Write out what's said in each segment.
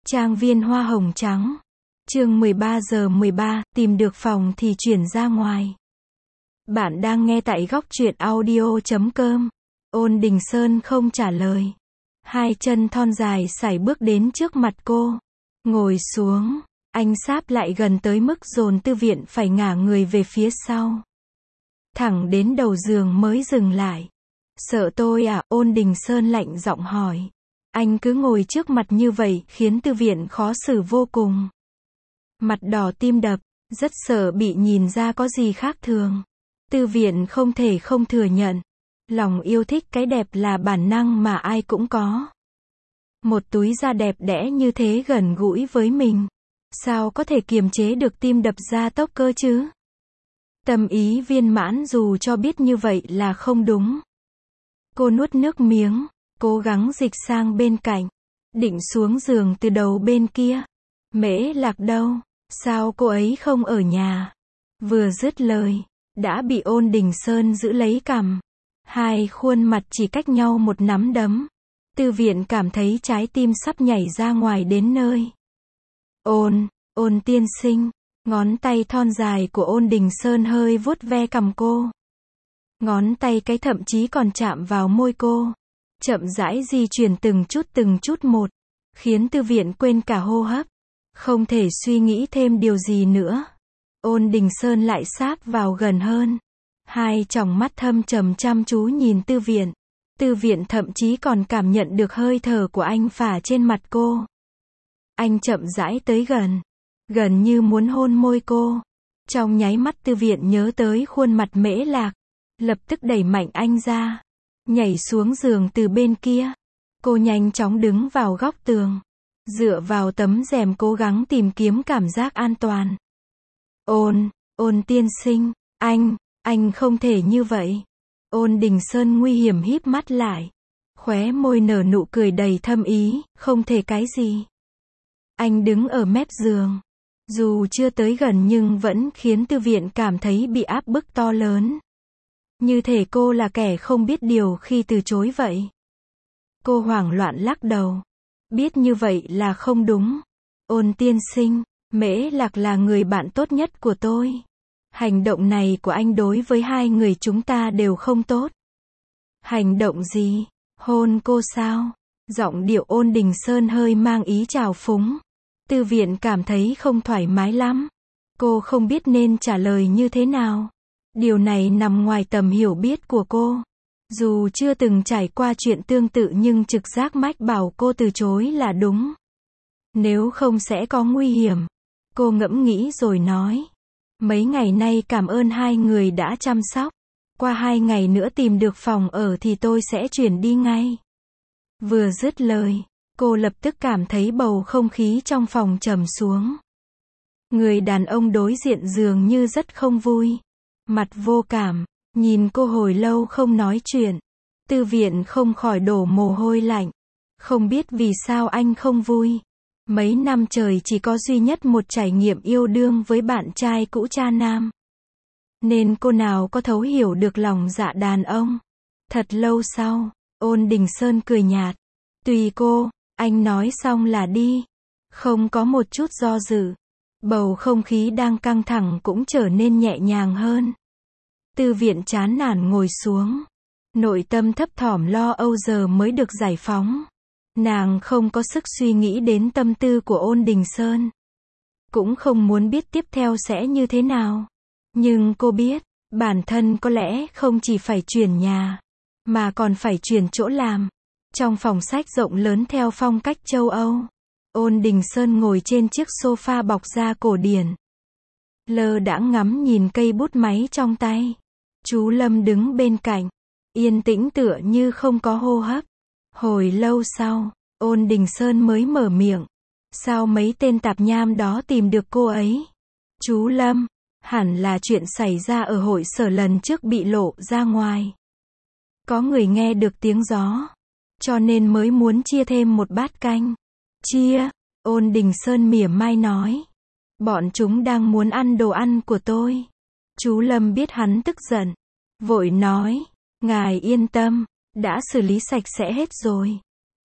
Trang viên hoa hồng trắng. Chương 13:13, tìm được phòng thì chuyển ra ngoài. Bạn đang nghe tại góc truyện audio.com. Ôn Đình Sơn không trả lời. Hai chân thon dài sải bước đến trước mặt cô. Ngồi xuống. Anh sáp lại gần tới mức dồn Tư Viện phải ngả người về phía sau. Thẳng đến đầu giường mới dừng lại. Sợ tôi à? Ôn Đình Sơn lạnh giọng hỏi. Anh cứ ngồi trước mặt như vậy khiến Tư Viện khó xử vô cùng. Mặt đỏ tim đập, rất sợ bị nhìn ra có gì khác thường. Tư Viện không thể không thừa nhận. Lòng yêu thích cái đẹp là bản năng mà ai cũng có. Một túi da đẹp đẽ như thế gần gũi với mình. Sao có thể kiềm chế được tim đập ra tốc cơ chứ? Tâm ý viên mãn dù cho biết như vậy là không đúng. Cô nuốt nước miếng, cố gắng dịch sang bên cạnh. Định xuống giường từ đầu bên kia. Mễ Lạc đâu? Sao cô ấy không ở nhà? Vừa dứt lời, đã bị Ôn Đình Sơn giữ lấy cằm. Hai khuôn mặt chỉ cách nhau một nắm đấm. Tư Viện cảm thấy trái tim sắp nhảy ra ngoài đến nơi. Ôn tiên sinh. Ngón tay thon dài của Ôn Đình Sơn hơi vuốt ve cằm cô. Ngón tay cái thậm chí còn chạm vào môi cô. Chậm rãi di chuyển từng chút một. Khiến Tư Viện quên cả hô hấp. Không thể suy nghĩ thêm điều gì nữa. Ôn Đình Sơn lại sáp vào gần hơn. Hai tròng mắt thâm trầm chăm chú nhìn Tư Viện. Tư Viện thậm chí còn cảm nhận được hơi thở của anh phả trên mặt cô. Anh chậm rãi tới gần. Gần như muốn hôn môi cô. Trong nháy mắt Tư Viện nhớ tới khuôn mặt Mễ Lạc. Lập tức đẩy mạnh anh ra. Nhảy xuống giường từ bên kia. Cô nhanh chóng đứng vào góc tường. Dựa vào tấm rèm cố gắng tìm kiếm cảm giác an toàn. Ôn tiên sinh, anh không thể như vậy. Ôn Đình Sơn nguy hiểm híp mắt lại. Khóe môi nở nụ cười đầy thâm ý, không thể cái gì. Anh đứng ở mép giường. Dù chưa tới gần nhưng vẫn khiến Tư Viện cảm thấy bị áp bức to lớn. Như thể cô là kẻ không biết điều khi từ chối vậy. Cô hoảng loạn lắc đầu. Biết như vậy là không đúng. Ôn tiên sinh, Mễ Lạc là người bạn tốt nhất của tôi. Hành động này của anh đối với hai người chúng ta đều không tốt. Hành động gì? Hôn cô sao? Giọng điệu Ôn Đình Sơn hơi mang ý trào phúng. Tư Viện cảm thấy không thoải mái lắm. Cô không biết nên trả lời như thế nào. Điều này nằm ngoài tầm hiểu biết của cô. Dù chưa từng trải qua chuyện tương tự nhưng trực giác mách bảo cô từ chối là đúng. Nếu không sẽ có nguy hiểm. Cô ngẫm nghĩ rồi nói. Mấy ngày nay cảm ơn hai người đã chăm sóc. Qua 2 ngày nữa tìm được phòng ở thì tôi sẽ chuyển đi ngay. Vừa dứt lời, cô lập tức cảm thấy bầu không khí trong phòng trầm xuống. Người đàn ông đối diện dường như rất không vui. Mặt vô cảm, nhìn cô hồi lâu không nói chuyện. Tư Viện không khỏi đổ mồ hôi lạnh. Không biết vì sao anh không vui. Mấy năm trời chỉ có duy nhất một trải nghiệm yêu đương với bạn trai cũ cha nam. Nên cô nào có thấu hiểu được lòng dạ đàn ông. Thật lâu sau, Ôn Đình Sơn cười nhạt. Tùy cô, anh nói xong là đi. Không có một chút do dự. Bầu không khí đang căng thẳng cũng trở nên nhẹ nhàng hơn. Tư Viện chán nản ngồi xuống. Nội tâm thấp thỏm lo âu giờ mới được giải phóng. Nàng không có sức suy nghĩ đến tâm tư của Ôn Đình Sơn. Cũng không muốn biết tiếp theo sẽ như thế nào. Nhưng cô biết, bản thân có lẽ không chỉ phải chuyển nhà, mà còn phải chuyển chỗ làm. Trong phòng sách rộng lớn theo phong cách châu Âu. Ôn Đình Sơn ngồi trên chiếc sofa bọc da cổ điển. Lơ đãng ngắm nhìn cây bút máy trong tay. Chú Lâm đứng bên cạnh. Yên tĩnh tựa như không có hô hấp. Hồi lâu sau, Ôn Đình Sơn mới mở miệng. Sao mấy tên tạp nham đó tìm được cô ấy? Chú Lâm, hẳn là chuyện xảy ra ở hội sở lần trước bị lộ ra ngoài. Có người nghe được tiếng gió. Cho nên mới muốn chia thêm một bát canh. Chia, Ôn Đình Sơn mỉa mai nói. Bọn chúng đang muốn ăn đồ ăn của tôi. Chú Lâm biết hắn tức giận. Vội nói, ngài yên tâm, đã xử lý sạch sẽ hết rồi.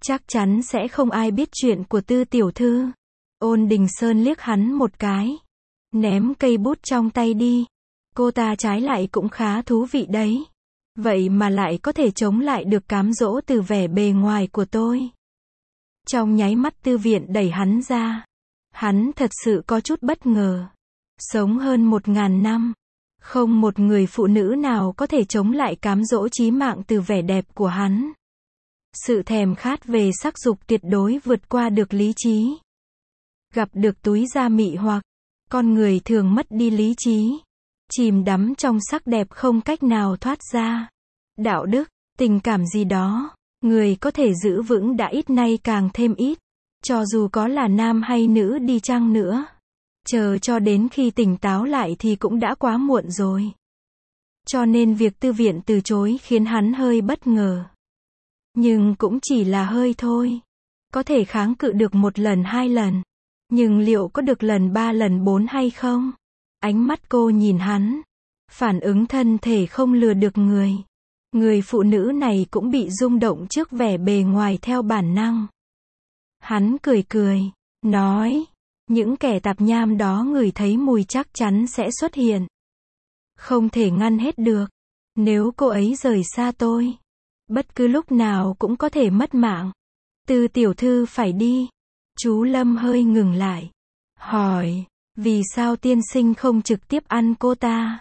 Chắc chắn sẽ không ai biết chuyện của Tư tiểu thư. Ôn Đình Sơn liếc hắn một cái. Ném cây bút trong tay đi. Cô ta trái lại cũng khá thú vị đấy. Vậy mà lại có thể chống lại được cám dỗ từ vẻ bề ngoài của tôi. Trong nháy mắt Tư Viện đẩy hắn ra. Hắn thật sự có chút bất ngờ. Sống hơn 1000 năm. Không một người phụ nữ nào có thể chống lại cám dỗ chí mạng từ vẻ đẹp của hắn. Sự thèm khát về sắc dục tuyệt đối vượt qua được lý trí. Gặp được túi da mị hoặc, con người thường mất đi lý trí. Chìm đắm trong sắc đẹp không cách nào thoát ra. Đạo đức, tình cảm gì đó, người có thể giữ vững đã ít nay càng thêm ít. Cho dù có là nam hay nữ đi chăng nữa. Chờ cho đến khi tỉnh táo lại thì cũng đã quá muộn rồi. Cho nên việc Tư Viện từ chối khiến hắn hơi bất ngờ. Nhưng cũng chỉ là hơi thôi. Có thể kháng cự được 1 lần 2 lần. Nhưng liệu có được lần 3 lần 4 hay không? Ánh mắt cô nhìn hắn. Phản ứng thân thể không lừa được người. Người phụ nữ này cũng bị rung động trước vẻ bề ngoài theo bản năng. Hắn cười cười, nói, những kẻ tạp nham đó ngửi thấy mùi chắc chắn sẽ xuất hiện. Không thể ngăn hết được. Nếu cô ấy rời xa tôi, bất cứ lúc nào cũng có thể mất mạng. Tư tiểu thư phải đi. Chú Lâm hơi ngừng lại. Hỏi, vì sao tiên sinh không trực tiếp ăn cô ta?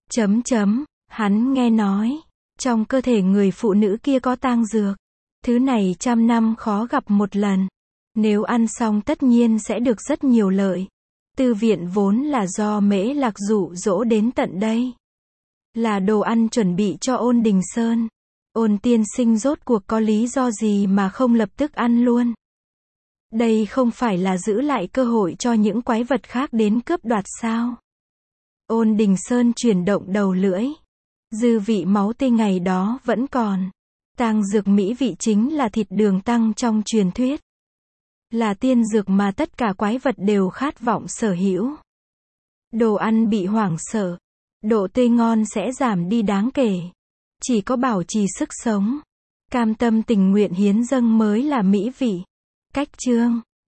Hắn nghe nói, trong cơ thể người phụ nữ kia có tang dược. Thứ này 100 năm khó gặp một lần. Nếu ăn xong tất nhiên sẽ được rất nhiều lợi. Tư Viện vốn là do Mễ Lạc dụ dỗ đến tận đây. Là đồ ăn chuẩn bị cho Ôn Đình Sơn. Ôn tiên sinh rốt cuộc có lý do gì mà không lập tức ăn luôn? Đây không phải là giữ lại cơ hội cho những quái vật khác đến cướp đoạt sao? Ôn Đình Sơn chuyển động đầu lưỡi. Dư vị máu tươi ngày đó vẫn còn. Tang dược mỹ vị chính là thịt đường tăng trong truyền thuyết. Là tiên dược mà tất cả quái vật đều khát vọng sở hữu. Đồ ăn bị hoảng sợ, độ tươi ngon sẽ giảm đi đáng kể. Chỉ có bảo trì sức sống, cam tâm tình nguyện hiến dâng mới là mỹ vị. Cách chương